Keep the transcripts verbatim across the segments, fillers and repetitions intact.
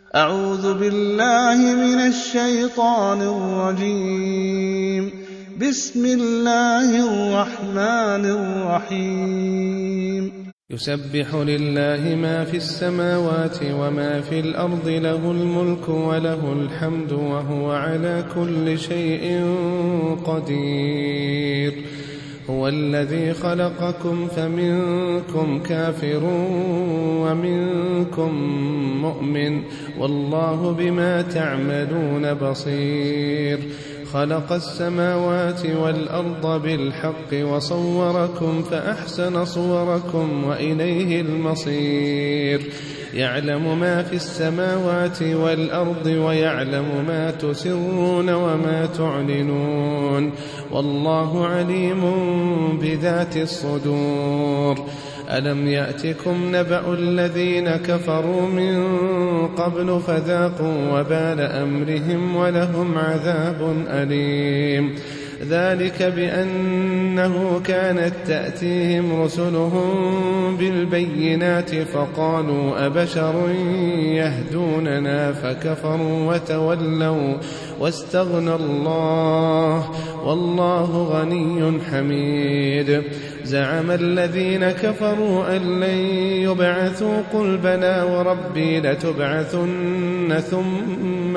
أعوذ بالله من الشيطان الرجيم. بسم الله الرحمن الرحيم. يسبح لله ما في السماوات وما في الأرض، له الملك وله الحمد وهو على كل شيء قدير. هو الذي خلقكم فمنكم كافر ومنكم مؤمن، والله بما تعملون بصير. خلق السماوات والأرض بالحق وصوركم فأحسن صوركم وإليه المصير. يعلم ما في السماوات والأرض ويعلم ما تسرون وما تعلنون، والله عليم بذات الصدور. ألم يأتكم نبأ الذين كفروا من قبل فذاقوا وبال أمرهم ولهم عذاب أليم. ذلك بأنه كانت تأتيهم رسلهم بالبينات فقالوا أبشر يهدوننا فكفروا وتولوا واستغنى الله، والله غني حميد. زعم الذين كفروا أن لن يبعثوا، قل بلى وربي لتبعثن ثم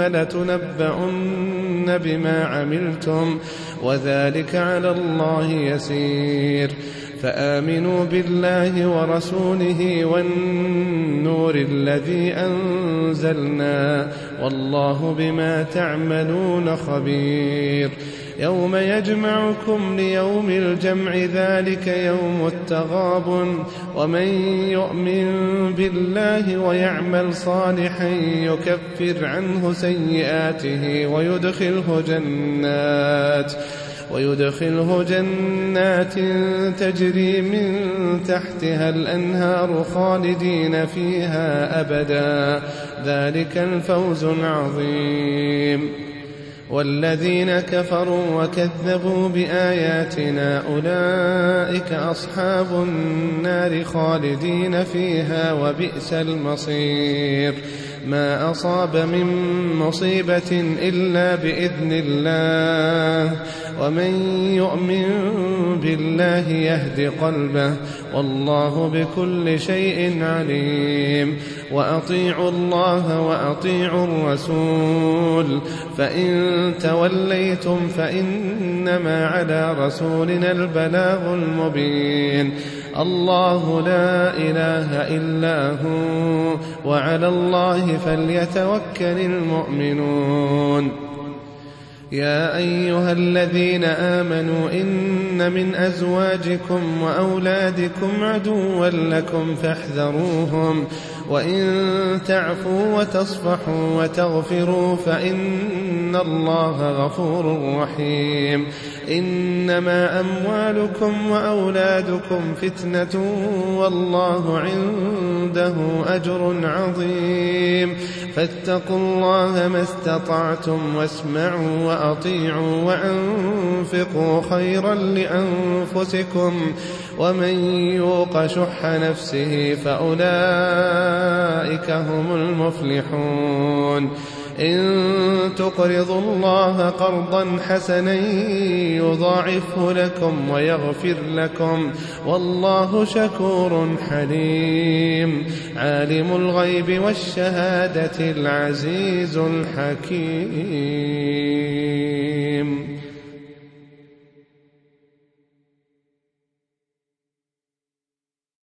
لتنبؤن بما عملتم وذلك على الله يسير. فآمنوا بالله ورسوله والنور الذي أنزلنا، والله بما تعملون خبير. يوم يجمعكم ليوم الجمع، ذلك يوم التغابن. ومن يؤمن بالله ويعمل صالحا يكفر عنه سيئاته ويدخله جنات ويدخله جنات تجري من تحتها الأنهار خالدين فيها أبدا، ذلك الفوز العظيم. والذين كفروا وكذبوا بآياتنا أولئك أصحاب النار خالدين فيها وبئس المصير. ما أصاب من مصيبة إلا بإذن الله، ومن يؤمن بالله يهد قلبه، والله بكل شيء عليم. وأطيعوا الله وأطيعوا الرسول، فإن توليتم فإنما على رسولنا البلاغ المبين. الله لا إله إلا هو، وعلى الله فليتوكل المؤمنون. يا أيها الذين آمنوا إن من أزواجكم وأولادكم عدوا لكم فاحذروهم، وإن تعفوا وتصفحوا وتغفروا فإن الله غفور رحيم. إنما أموالكم وأولادكم فتنة، والله عنده أجر عظيم. فاتقوا الله ما استطعتم، واسمعوا وأطيعوا وأنفقوا خيرا لأنفسكم، ومن يوق شح نفسه فأولئك هم المفلحون. إن تقرضوا الله قرضا حسنا يضاعفه لكم ويغفر لكم، والله شكور حليم. عالم الغيب والشهادة العزيز الحكيم.